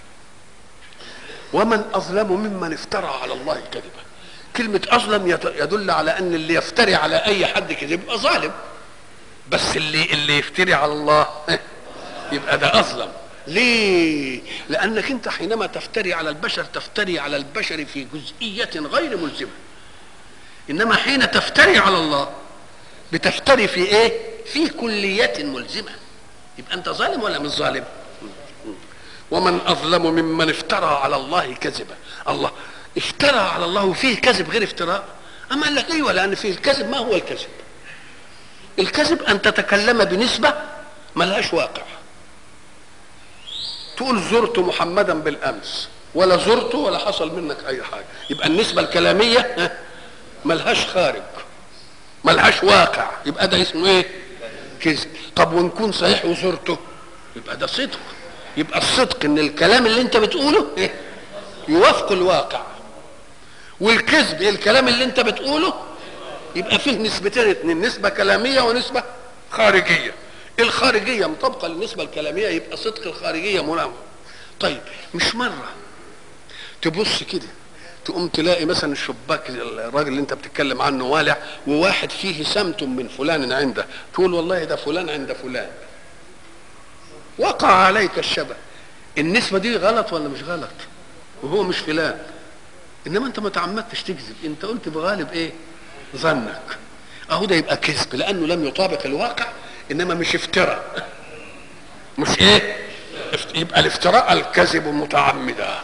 ومن اظلم ممن افترى على الله كذبا. كلمه اظلم يدل على ان اللي يفتري على اي حد كذب يبقى ظالم، بس اللي يفتري على الله يبقى ده اظلم. ليه؟ لانك انت حينما تفتري على البشر تفتري على البشر في جزئيه غير ملزمه، انما حين تفتري على الله بتفتري في ايه؟ في كليه ملزمه. يبقى انت ظالم ولا مش ظالم؟ ومن اظلم ممن افترى على الله كذبا. الله افترى على الله وفيه كذب غير افتراء. اما قال لك ايوه، لان فيه الكذب. ما هو الكذب؟ الكذب ان تتكلم بنسبه ملهاش واقع. تقول زرت محمدا بالامس، ولا زرته ولا حصل منك اي حاجه، يبقى النسبه الكلاميه ملهاش خارج، ملهاش واقع، يبقى ده اسمه ايه؟ كذب. طب ونكون صحيح وزرته يبقى ده صدق. يبقى الصدق ان الكلام اللي انت بتقوله يوافق الواقع، والكذب الكلام اللي انت بتقوله يبقى فيه نسبتين اتنين، نسبه كلاميه ونسبه خارجيه. الخارجيه مطابقه للنسبه الكلاميه يبقى صدق الخارجيه منافق. طيب مش مره تبص كده تقوم تلاقي مثلا الشباك الراجل اللي انت بتتكلم عنه والع وواحد فيه سمت من فلان عنده، تقول والله ده فلان عند فلان، وقع عليك الشبه. النسبه دي غلط ولا مش غلط؟ وهو مش فلان، انما انت ما تعمدتش تكذب، انت قلت بغالب ايه؟ ظنك. اهو ده يبقى كذب لانه لم يطابق الواقع، انما مش افتراء. مش ايه؟ يبقى الافتراء الكذب متعمدا.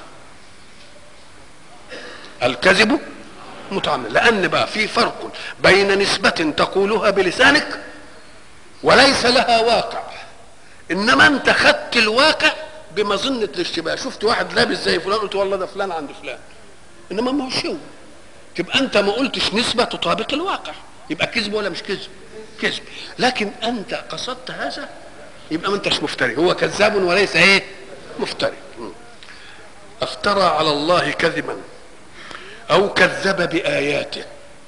الكذب متعمد، لان بقى في فرق بين نسبة تقولها بلسانك وليس لها واقع، انما انت خدت الواقع بمظنة الاشتباه. شفت واحد لابس زي فلان قلت والله ده فلان عند فلان، انما ما هوش هو. تبقى انت ما قلتش نسبة تطابق الواقع، يبقى كذب ولا مش كذب؟ كذب. لكن انت قصدت هذا يبقى ما انتش مفتري، هو كذاب وليس ايه؟ مفتري. افترى على الله كذبا او كذب باياته.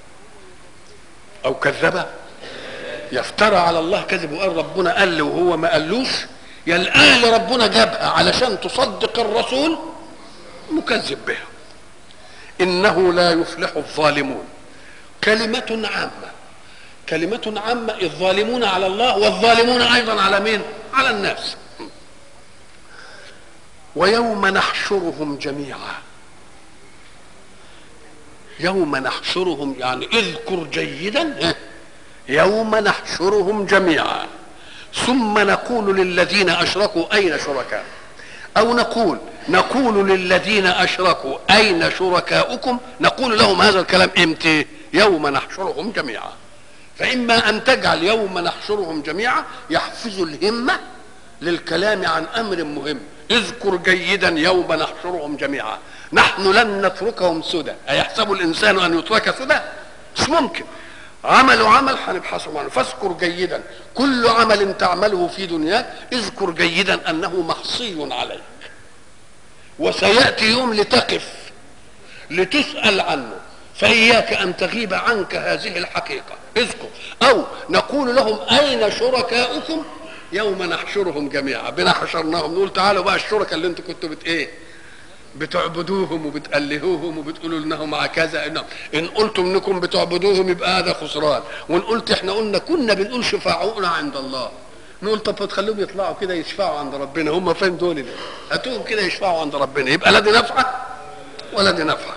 او كذب يفترى على الله كذب وقال ربنا قال له وهو ما قالوش، يا الايه اللي ربنا جابها علشان تصدق الرسول مكذب بها. انه لا يفلح الظالمون. كلمة عامة، كلمة عامة. الظالمون على الله والظالمون ايضا على مين؟ على الناس. ويوم نحشرهم جميعا. يوم نحشرهم يعني اذكر جيدا يوم نحشرهم جميعا ثم نقول للذين اشركوا اين شركاء، او نقول للذين اشركوا اين شركاؤكم. نقول لهم هذا الكلام امتى؟ يوم نحشرهم جميعا. فاما ان تجعل يوم نحشرهم جميعا يحفز الهمه للكلام عن امر مهم. اذكر جيدا يوم نحشرهم جميعا، نحن لن نتركهم سدى. ايحسب الانسان ان يترك سدى؟ مش ممكن. عملوا عمل هنبحثهم عنه. فاذكر جيدا، كل عمل تعمله في دنياك اذكر جيدا انه محصي عليك، وسياتي يوم لتقف لتسال عنه، فاياك ان تغيب عنك هذه الحقيقه. اذكر. او نقول لهم اين شركاؤكم يوم نحشرهم جميعا. بنا حشرناهم، نقول تعالوا بقى الشركاء اللي انتوا كنتوا بتعبدوهم وبتألهوهم وبتقولوا انهم مع كذا. ان قلتم انكم بتعبدوهم يبقى هذا خسران، وان قلت احنا كنا بنقول شفاعونا عند الله، نقول طب تخلوهم يطلعوا كده يشفعوا عند ربنا. هم فين دول ده؟ هاتوهم كده يشفعوا عند ربنا، يبقى لا دي نفعه ولا دي نفعه.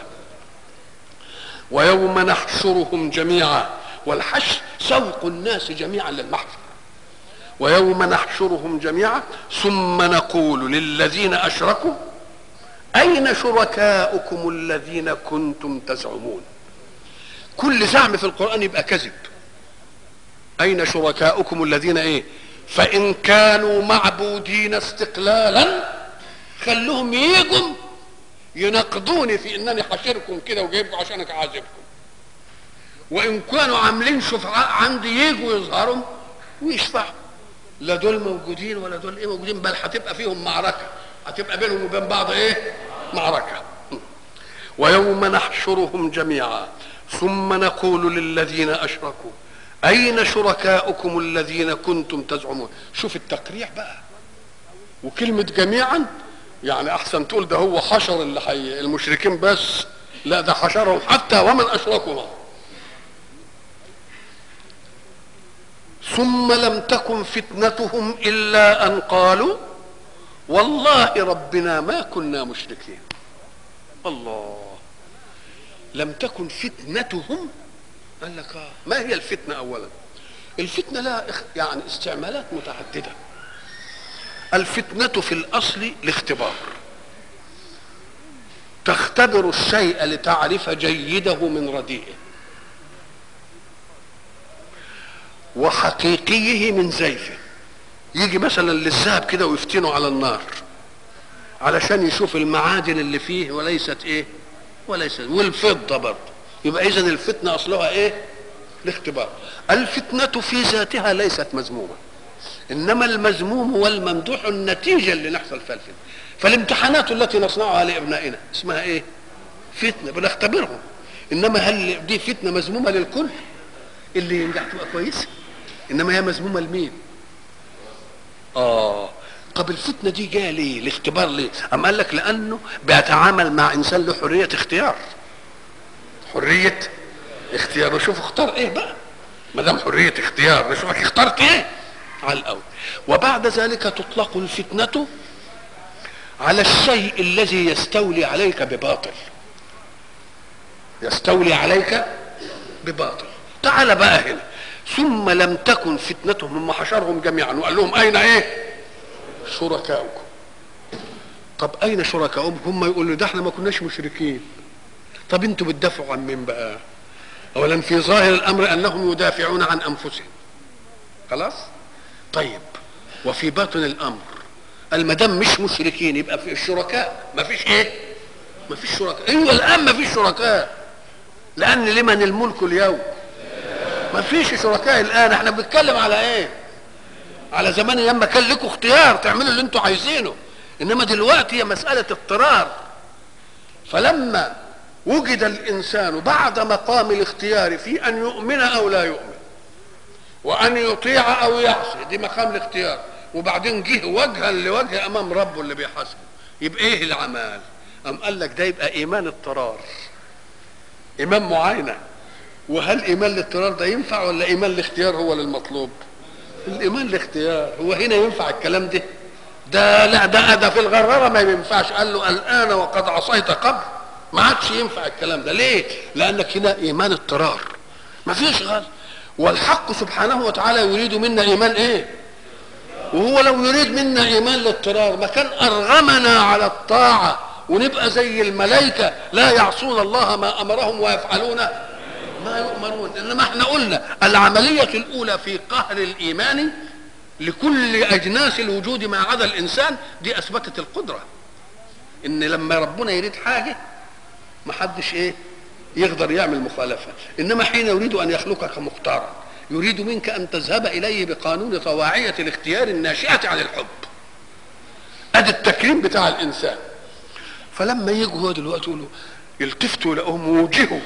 ويوم نحشرهم جميعا، والحشر سوق الناس جميعا للمحشر. ويوم نحشرهم جميعا ثم نقول للذين اشركوا اين شركاؤكم الذين كنتم تزعمون. كل زعم في القرآن يبقى كذب. اين شركاؤكم الذين ايه؟ فان كانوا معبودين استقلالا خلوهم يجوا ينقضوني في انني حاشركم كده وجايبكم عشانك اعذبكم، وان كانوا عاملين شفعاء عندي يجوا يظهروا ويشفعوا. لا دول موجودين ولا دول ايه موجودين، بل هتبقى فيهم معركه، هتبقى بينهم وبين بعض ايه؟ معركه. ويوم نحشرهم جميعا ثم نقول للذين اشركوا اين شركاؤكم الذين كنتم تزعمون. شوف التقريع بقى، وكلمه جميعا يعني احسن تقول ده هو حشر اللي المشركين بس، لا ده حشرهم حتى ومن اشركوا معه. ثم لم تكن فتنتهم الا ان قالوا والله ربنا ما كنا مشركين. الله، لم تكن فتنتهم. قال لك ما هي الفتنه؟ اولا الفتنه لها يعني استعمالات متعدده. الفتنه في الاصل الاختبار، تختبر الشيء لتعرف جيده من رديئه وحقيقيه من زيفه. يجي مثلا للذهب كده ويفتنه على النار علشان يشوف المعادن اللي فيه وليست ايه، وليست. والفضه برضه. يبقى اذا الفتنه اصلها ايه؟ الاختبار. الفتنه في ذاتها ليست مذمومه، انما المذموم والممدوح النتيجه اللي نحصل فيها الفتنه. فالامتحانات التي نصنعها لابنائنا اسمها ايه؟ فتنه، بنختبرهم. انما هل دي فتنه مذمومه للكل؟ اللي ينجح تبقى كويسه، انما هي مذمومه لمين؟ طب الفتنه دي جايه ليه؟ الاختبار ليه؟ اما قال لك لانه بيتعامل مع انسان له حريه اختيار. حريه اختيار، وشوف اختار ايه بقى. ما دام حريه اختيار نشوفك اخترت ايه على الاول. وبعد ذلك تطلق الفتنه على الشيء الذي يستولي عليك بباطل. يستولي عليك بباطل. تعال بقى هنا. ثم لم تكن فتنتهم، هم حشرهم جميعا وقال لهم اين ايه؟ شركاؤكم. طب اين شركاؤهم؟ هم يقولوا ده احنا ما كناش مشركين. طب انتوا بتدافعوا عن مين بقى؟ اولا في ظاهر الامر انهم يدافعون عن انفسهم، خلاص. طيب وفي باطن الامر ما دام مش مشركين يبقى في الشركاء ما فيش ايه؟ ما فيش شركاء. ايوه الان ما فيش شركاء، لان لمن الملك اليوم؟ ما فيش شركاء الان. احنا بنتكلم على ايه؟ على زمان لما كان لكم اختيار تعملوا اللي انتوا عايزينه، انما دلوقتي هي مساله اضطرار. فلما وجد الانسان بعد مقام الاختيار في ان يؤمن او لا يؤمن وان يطيع او يعصي، دي مقام الاختيار، وبعدين جه وجها لوجه امام ربه اللي بيحاسبه، يبقى ايه العمال؟ ام قال لك ده يبقى ايمان اضطرار، ايمان معاينه. وهل ايمان الاضطرار ده ينفع ولا ايمان الاختيار هو للمطلوب؟ الايمان الاختيار هو هنا ينفع الكلام ده؟ ده لا، ده في الغراره ما ينفعش. قال له الان وقد عصيت قبل، ما عادش ينفع الكلام ده. ليه؟ لانك هنا ايمان اضطرار، ما فيش غير. والحق سبحانه وتعالى يريد منا ايمان ايه؟ وهو لو يريد منا ايمان الاضطرار ما كان ارغمنا على الطاعه ونبقى زي الملائكه لا يعصون الله ما امرهم ويفعلون ما يؤمرون. انما احنا قلنا العمليه الاولى في قهر الايمان لكل اجناس الوجود ما عدا الانسان دي اثبتت القدره، ان لما ربنا يريد حاجه ما حدش ايه يقدر يعمل مخالفه. انما حين يريد ان يخلقك مختارا يريد منك ان تذهب اليه بقانون طواعيه الاختيار الناشئه عن الحب. ادي التكريم بتاع الانسان. فلما يجوا هو دلوقتي يقولوا يلتفتوا لهم ووجهوا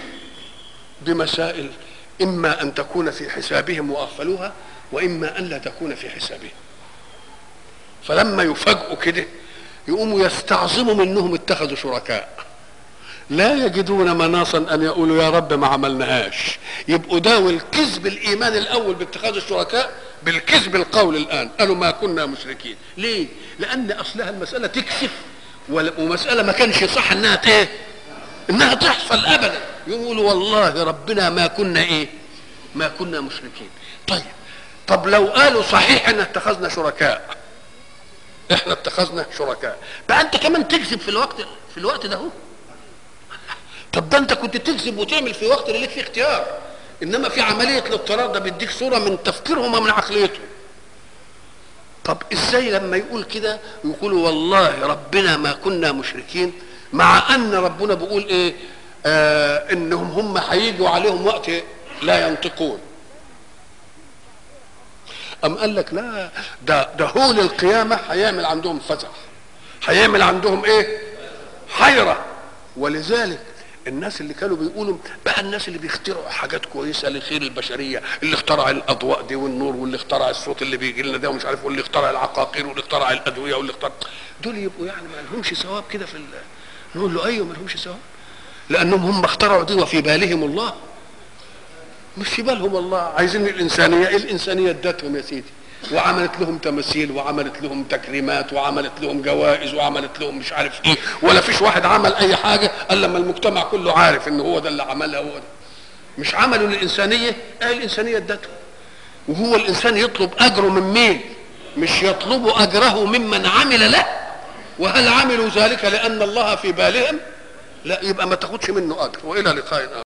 بمسائل اما ان تكون في حسابهم واغفلوها واما ان لا تكون في حسابهم. فلما يفاجئوا كده يقوموا يستعظموا منهم اتخذوا شركاء لا يجدون مناصا ان يقولوا يا رب ما عملناهاش. يبقوا داوا الكذب الايمان الاول باتخاذ الشركاء بالكذب القول الان، قالوا ما كنا مشركين. ليه؟ لان اصلها المساله تكشف، ومساله ما كانش صح انها ايه؟ انها تحصل ابدا. يقولوا والله ربنا ما كنا ايه؟ ما كنا مشركين. طب لو قالوا صحيح ان اتخذنا شركاء، احنا اتخذنا شركاء، بقى انت كمان تكذب في الوقت ده هو. طب ده انت كنت تكذب وتعمل في وقت اللي ليك فيه اختيار، انما في عمليه الاضطرار ده بيديك صوره من تفكيرهم ومن عقليتهم. طب ازاي لما يقول كده يقولوا والله ربنا ما كنا مشركين، مع ان ربنا بيقول ايه؟ انهم هم هيجوا عليهم وقت لا ينطقون. ام قال لك لا، ده هول القيامه هيعمل عندهم فزع، هيعمل عندهم ايه؟ حيره. ولذلك الناس اللي كانوا بيقولوا بقى الناس اللي بيخترعوا حاجات كويسه لخير البشريه، اللي اخترع الاضواء دي والنور، واللي اخترع الصوت اللي بيجي لنا ده ومش عارف، واللي اخترع العقاقير، واللي اخترع الادويه، واللي اخترع، دول يبقوا يعني ما لهمش ثواب كده في نقول له ايوه ما لهمش ثواب، لانهم هم اخترعوا دي وفي بالهم الله. مش في بالهم الله، عايزين الانسانيه ادتهم يا سيدي، وعملت لهم تماثيل، وعملت لهم تكريمات، وعملت لهم جوائز، وعملت لهم مش عارف ايه، ولا فيش واحد عمل اي حاجه الا لما المجتمع كله عارف ان هو ده اللي عملها، هو ده. مش عملوا للانسانيه، الانسانيه ادتهم. وهو الانسان يطلب اجره من مين؟ مش يطلب اجره ممن عمل له. وهل عملوا ذلك لان الله في بالهم؟ لا، يبقى ما تاخدش منه اجر. والى لقاء آخر.